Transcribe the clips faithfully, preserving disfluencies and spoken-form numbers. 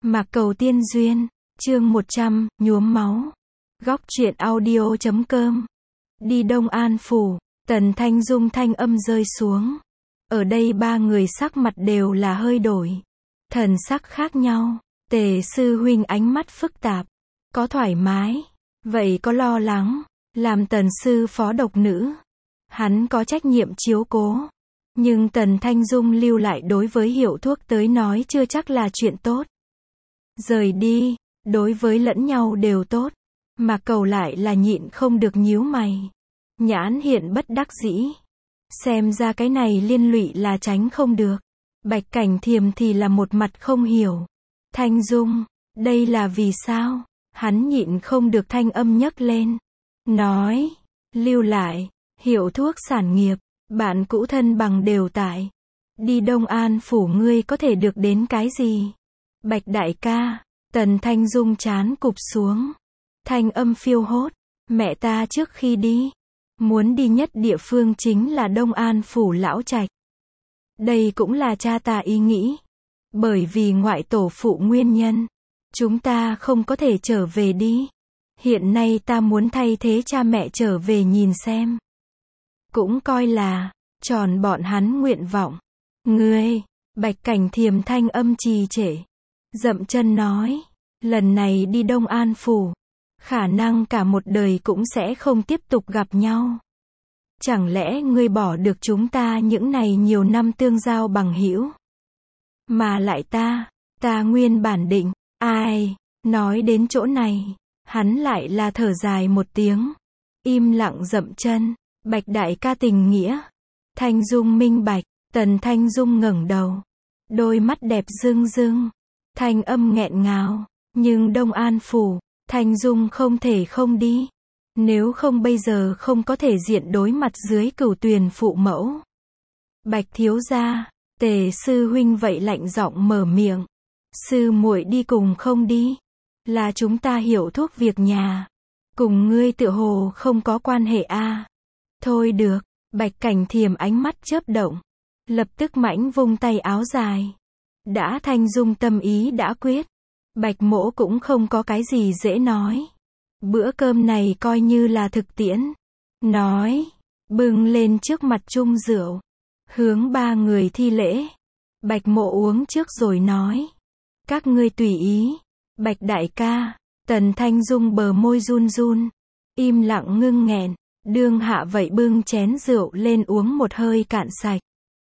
Mạc Cầu Tiên Duyên, chương một trăm, nhuốm máu. Góc truyện audio chấm com. Đi Đông An Phủ, Tần Thanh Dung thanh âm rơi xuống. Ở đây ba người sắc mặt đều là hơi đổi. Thần sắc khác nhau. Tề sư huynh ánh mắt phức tạp. Có thoải mái, vậy có lo lắng. Làm Tần sư phó độc nữ, hắn có trách nhiệm chiếu cố. Nhưng Tần Thanh Dung lưu lại đối với hiệu thuốc tới nói chưa chắc là chuyện tốt. Rời đi, đối với lẫn nhau đều tốt. Mà Cầu lại là nhịn không được nhíu mày. Nhãn hiện bất đắc dĩ. Xem ra cái này liên lụy là tránh không được. Bạch Cảnh Thiềm thì là một mặt không hiểu. Thanh Dung, đây là vì sao? Hắn nhịn không được thanh âm nhấc lên. Nói, lưu lại, hiệu thuốc sản nghiệp, bạn cũ thân bằng đều tại. Đi Đông An Phủ ngươi có thể được đến cái gì? Bạch đại ca, Tần Thanh Dung chán cụp xuống. Thanh âm phiêu hốt, mẹ ta trước khi đi, muốn đi nhất địa phương chính là Đông An Phủ lão trạch. Đây cũng là cha ta ý nghĩ. Bởi vì ngoại tổ phụ nguyên nhân, chúng ta không có thể trở về đi. Hiện nay ta muốn thay thế cha mẹ trở về nhìn xem. Cũng coi là, tròn bọn hắn nguyện vọng. Ngươi, Bạch Cảnh Thiềm thanh âm trì trệ. Dậm chân nói, lần này đi Đông An Phủ, khả năng cả một đời cũng sẽ không tiếp tục gặp nhau. Chẳng lẽ ngươi bỏ được chúng ta những này nhiều năm tương giao bằng hữu? Mà lại ta, ta nguyên bản định, ai, nói đến chỗ này, hắn lại là thở dài một tiếng. Im lặng dậm chân, Bạch đại ca tình nghĩa. Thanh Dung minh bạch, Tần Thanh Dung ngẩng đầu. Đôi mắt đẹp rưng rưng. Thanh âm nghẹn ngào. Nhưng Đông An Phủ, Thanh Dung không thể không đi. Nếu không bây giờ không có thể diện đối mặt dưới Cửu Tuyền phụ mẫu. Bạch thiếu gia, Tề sư huynh vậy lạnh giọng mở miệng. Sư muội đi cùng không đi? Là chúng ta hiểu thuốc việc nhà. Cùng ngươi tựa hồ không có quan hệ a. À. Thôi được, Bạch Cảnh Thiềm ánh mắt chớp động. Lập tức mãnh vung tay áo dài. Đã Thanh Dung tâm ý đã quyết. Bạch mỗ cũng không có cái gì dễ nói. Bữa cơm này coi như là thực tiễn. Nói, bưng lên trước mặt chung rượu. Hướng ba người thi lễ. Bạch mộ uống trước rồi nói. Các ngươi tùy ý. Bạch đại ca, Tần Thanh Dung bờ môi run run. Im lặng ngưng nghẹn. Đương hạ vậy bưng chén rượu lên uống một hơi cạn sạch.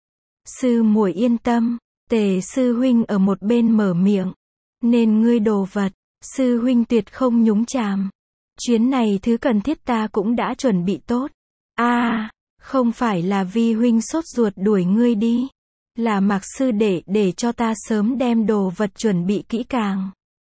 Sư muội yên tâm. Tề sư huynh ở một bên mở miệng. Nên ngươi đồ vật, sư huynh tuyệt không nhúng chàm. Chuyến này thứ cần thiết ta cũng đã chuẩn bị tốt. A, à, không phải là vi huynh sốt ruột đuổi ngươi đi. Là Mạc sư đệ để cho ta sớm đem đồ vật chuẩn bị kỹ càng.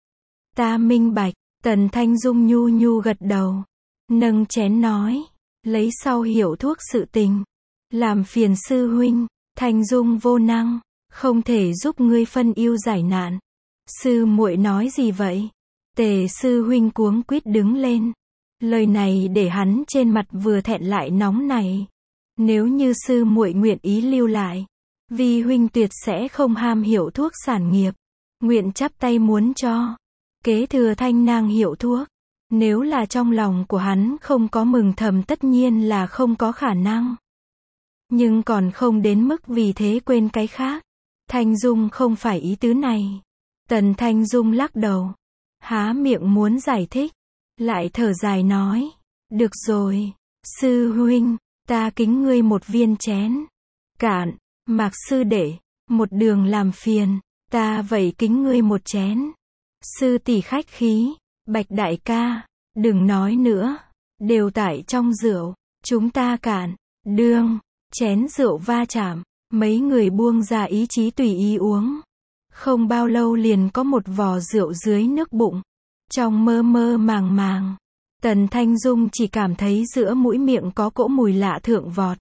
Ta minh bạch, Tần Thanh Dung nhu nhu gật đầu. Nâng chén nói, lấy sau hiểu thuốc sự tình. Làm phiền sư huynh, Thanh Dung vô năng, không thể giúp ngươi phân ưu giải nạn. Sư muội nói gì vậy? Tề sư huynh cuống quýt đứng lên. Lời này để hắn trên mặt vừa thẹn lại nóng này. Nếu như sư muội nguyện ý lưu lại, vi huynh tuyệt sẽ không ham hiểu thuốc sản nghiệp. Nguyện chắp tay muốn cho kế thừa Thanh Nang hiệu thuốc. Nếu là trong lòng của hắn không có mừng thầm tất nhiên là không có khả năng. Nhưng còn không đến mức vì thế quên cái khác. Thanh Dung không phải ý tứ này. Tần Thanh Dung lắc đầu. Há miệng muốn giải thích. Lại thở dài nói. Được rồi. Sư huynh, ta kính ngươi một viên chén. Cạn. Mạc sư đệ, một đường làm phiền. Ta vậy kính ngươi một chén. Sư tỷ khách khí. Bạch đại ca, đừng nói nữa. Đều tại trong rượu. Chúng ta cạn. Đương. Chén rượu va chạm. Mấy người buông ra ý chí tùy ý uống. Không bao lâu liền có một vò rượu dưới nước bụng. Trong mơ mơ màng màng. Tần Thanh Dung chỉ cảm thấy giữa mũi miệng có cỗ mùi lạ thượng vọt.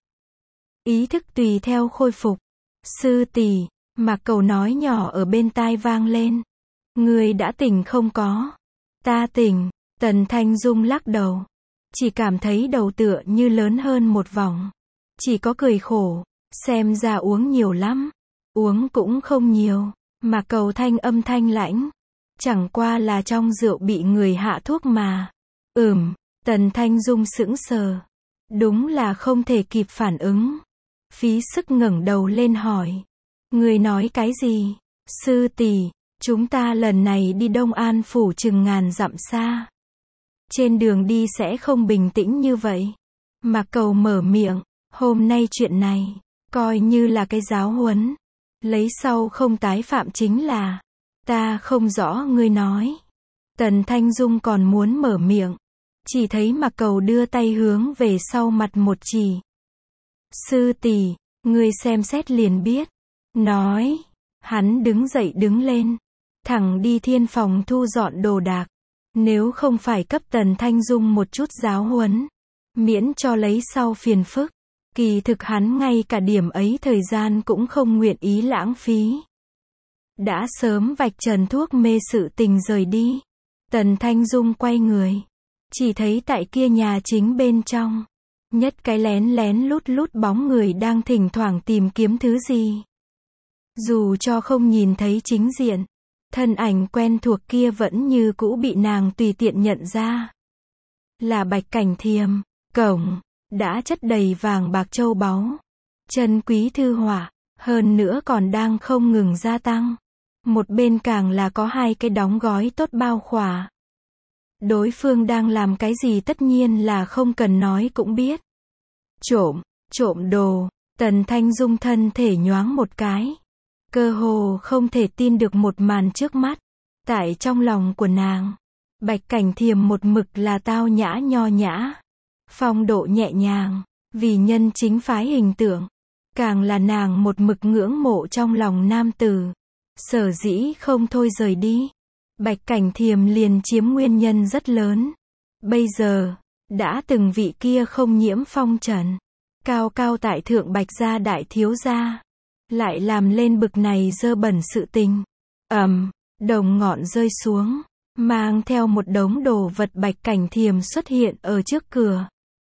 Ý thức tùy theo khôi phục. Sư tỷ, Mạc Cầu nói nhỏ ở bên tai vang lên. Người đã tỉnh không có? Ta tỉnh. Tần Thanh Dung lắc đầu. Chỉ cảm thấy đầu tựa như lớn hơn một vòng. Chỉ có cười khổ. Xem ra uống nhiều lắm. Uống cũng không nhiều. Mạc Cầu thanh âm thanh lãnh. Chẳng qua là trong rượu bị người hạ thuốc mà. Ừm, Tần Thanh Dung sững sờ. Đúng là không thể kịp phản ứng. Phí sức ngẩng đầu lên hỏi. Người nói cái gì? Sư tỷ, chúng ta lần này đi Đông An phủ chừng ngàn dặm xa. Trên đường đi sẽ không bình tĩnh như vậy. Mạc Cầu mở miệng, hôm nay chuyện này, coi như là cái giáo huấn. Lấy sau không tái phạm chính là, ta không rõ ngươi nói. Tần Thanh Dung còn muốn mở miệng. Chỉ thấy Mạc Cầu đưa tay hướng về sau mặt một chỉ. Sư tỷ, ngươi xem xét liền biết. Nói, hắn đứng dậy đứng lên. Thẳng đi thiên phòng thu dọn đồ đạc. Nếu không phải cấp Tần Thanh Dung một chút giáo huấn, miễn cho lấy sau phiền phức. Kỳ thực hắn ngay cả điểm ấy thời gian cũng không nguyện ý lãng phí. Đã sớm vạch trần thuốc mê sự tình rời đi. Tần Thanh Dung quay người. Chỉ thấy tại kia nhà chính bên trong. Nhất cái lén lén lút lút bóng người đang thỉnh thoảng tìm kiếm thứ gì. Dù cho không nhìn thấy chính diện. Thân ảnh quen thuộc kia vẫn như cũ bị nàng tùy tiện nhận ra. Là Bạch Cảnh Thiềm. Cổng đã chất đầy vàng bạc châu báu. Chân quý thư họa. Hơn nữa còn đang không ngừng gia tăng. Một bên càng là có hai cái đóng gói tốt bao khỏa. Đối phương đang làm cái gì tất nhiên là không cần nói cũng biết. Trộm, trộm đồ. Tần Thanh Dung thân thể nhoáng một cái. Cơ hồ không thể tin được một màn trước mắt. Tại trong lòng của nàng, Bạch Cảnh Thiềm một mực là tao nhã nho nhã. Phong độ nhẹ nhàng, vì nhân chính phái hình tượng. Càng là nàng một mực ngưỡng mộ trong lòng nam tử. Sở dĩ không thôi rời đi. Bạch Cảnh Thiềm liền chiếm nguyên nhân rất lớn. Bây giờ, đã từng vị kia không nhiễm phong trần. Cao cao tại thượng Bạch gia đại thiếu gia. Lại làm lên bực này dơ bẩn sự tình. Ầm, đồng ngọn rơi xuống. Mang theo một đống đồ vật. Bạch Cảnh Thiềm xuất hiện ở trước cửa.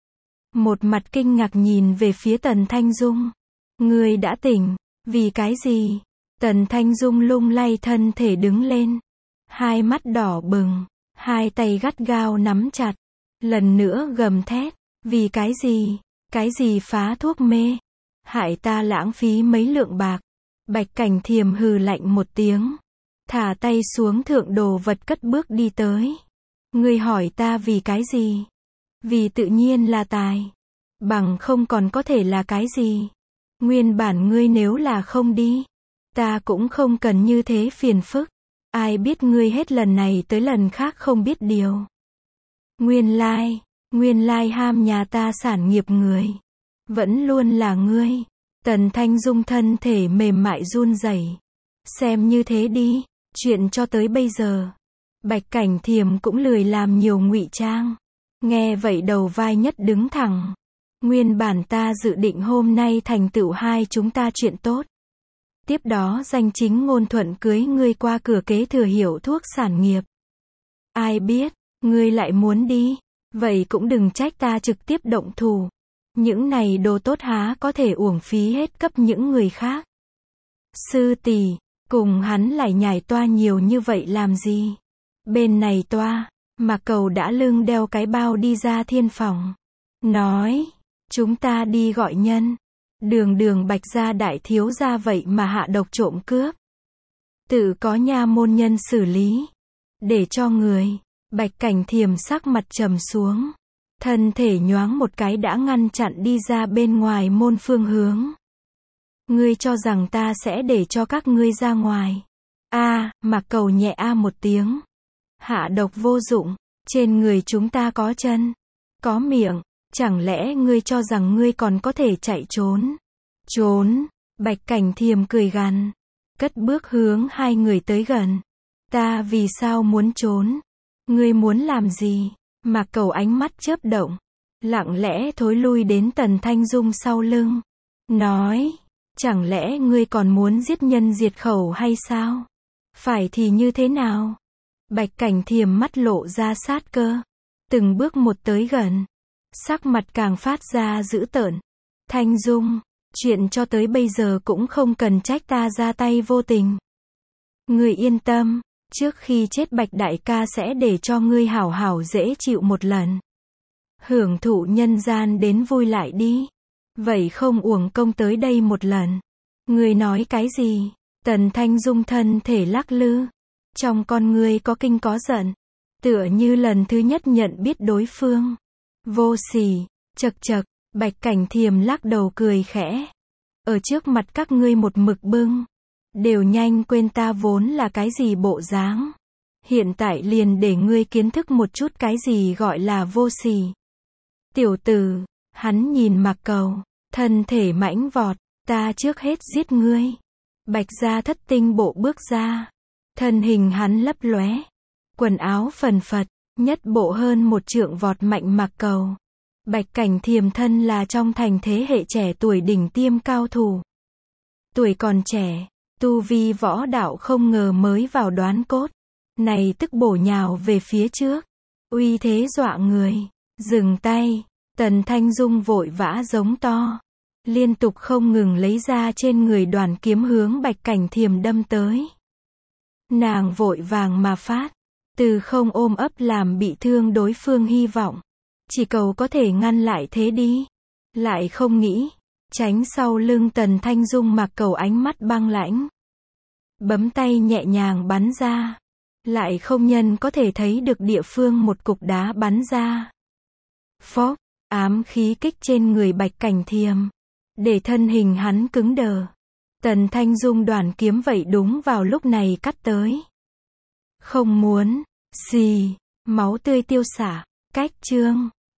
Một mặt kinh ngạc nhìn về phía Tần Thanh Dung. Ngươi đã tỉnh, vì cái gì? Tần Thanh Dung lung lay thân thể đứng lên. Hai mắt đỏ bừng, hai tay gắt gao nắm chặt. Lần nữa gầm thét, vì cái gì? Cái gì phá thuốc mê? Hại ta lãng phí mấy lượng bạc. Bạch Cảnh Thiềm hừ lạnh một tiếng. Thả tay xuống thượng đồ vật cất bước đi tới. Ngươi hỏi ta vì cái gì? Vì tự nhiên là tài. Bằng không còn có thể là cái gì? Nguyên bản ngươi nếu là không đi, ta cũng không cần như thế phiền phức. Ai biết ngươi hết lần này tới lần khác không biết điều. Nguyên lai, nguyên lai ham nhà ta sản nghiệp người. Vẫn luôn là ngươi. Tần Thanh Dung thân thể mềm mại run rẩy. Xem như thế đi, chuyện cho tới bây giờ. Bạch Cảnh Thiềm cũng lười làm nhiều ngụy trang. Nghe vậy đầu vai nhất đứng thẳng. Nguyên bản ta dự định hôm nay thành tựu hai chúng ta chuyện tốt. Tiếp đó danh chính ngôn thuận cưới ngươi qua cửa kế thừa hiểu thuốc sản nghiệp. Ai biết, ngươi lại muốn đi. Vậy cũng đừng trách ta trực tiếp động thủ. Những này đồ tốt há có thể uổng phí hết cấp những người khác. Sư tỷ, cùng hắn lại nhảy toa nhiều như vậy làm gì? Bên này toa, Mạc Cầu đã lưng đeo cái bao đi ra thiên phòng. Nói, chúng ta đi gọi nhân. Đường đường Bạch gia đại thiếu gia vậy mà hạ độc trộm cướp. Tự có nha môn nhân xử lý. Để cho người. Bạch Cảnh Thiềm sắc mặt trầm xuống. Thân thể nhoáng một cái đã ngăn chặn đi ra bên ngoài môn phương hướng. Ngươi cho rằng ta sẽ để cho các ngươi ra ngoài. A, à, Mạc Cầu nhẹ a một tiếng. Hạ độc vô dụng. Trên người chúng ta có chân. Có miệng. Chẳng lẽ ngươi cho rằng ngươi còn có thể chạy trốn? Trốn. Bạch Cảnh Thiềm cười gằn. Cất bước hướng hai người tới gần. Ta vì sao muốn trốn? Ngươi muốn làm gì? Mạc Cầu ánh mắt chớp động. Lặng lẽ thối lui đến Tần Thanh Dung sau lưng. Nói. Chẳng lẽ ngươi còn muốn giết nhân diệt khẩu hay sao? Phải thì như thế nào? Bạch Cảnh Thiềm mắt lộ ra sát cơ. Từng bước một tới gần. Sắc mặt càng phát ra dữ tợn. Thanh Dung, chuyện cho tới bây giờ cũng không cần trách ta ra tay vô tình. Người yên tâm, Trước khi chết Bạch đại ca sẽ để cho ngươi hảo hảo dễ chịu một lần. Hưởng thụ nhân gian đến vui lại đi. Vậy không uổng công tới đây một lần. Ngươi nói cái gì? Tần Thanh Dung thân thể lắc lư. Trong con ngươi có kinh có giận. Tựa như lần thứ nhất nhận biết đối phương. Vô sỉ, chật chật, Bạch Cảnh Thiềm lắc đầu cười khẽ. Ở trước mặt các ngươi một mực bưng. Đều nhanh quên ta vốn là cái gì bộ dáng. Hiện tại liền để ngươi kiến thức một chút cái gì gọi là vô sỉ. Tiểu tử, hắn nhìn Mạc Cầu, thân thể mãnh vọt, ta trước hết giết ngươi. Bạch gia thất tinh bộ bước ra. Thân hình hắn lấp lóe. Quần áo phần phật, nhất bộ hơn một trượng vọt mạnh Mạc Cầu. Bạch Cảnh Thiềm thân là trong thành thế hệ trẻ tuổi đỉnh tiêm cao thủ. Tuổi còn trẻ, tu vi võ đạo không ngờ mới vào đoán cốt. Này tức bổ nhào về phía trước. Uy thế dọa người. Dừng tay. Tần Thanh Dung vội vã giống to. Liên tục không ngừng lấy ra trên người đoàn kiếm hướng Bạch Cảnh Thiềm đâm tới. Nàng vội vàng mà phát. Từ không ôm ấp làm bị thương đối phương hy vọng. Chỉ cầu có thể ngăn lại thế đi. Lại không nghĩ. Tránh sau lưng Tần Thanh Dung Mạc Cầu ánh mắt băng lãnh. Bấm tay nhẹ nhàng bắn ra. Lại không nhân có thể thấy được địa phương một cục đá bắn ra. Phốc, ám khí kích trên người Bạch Cảnh Thiềm. Để thân hình hắn cứng đờ. Tần Thanh Dung đoàn kiếm vậy đúng vào lúc này cắt tới. Không muốn, xì, máu tươi tiêu xả, cách chương.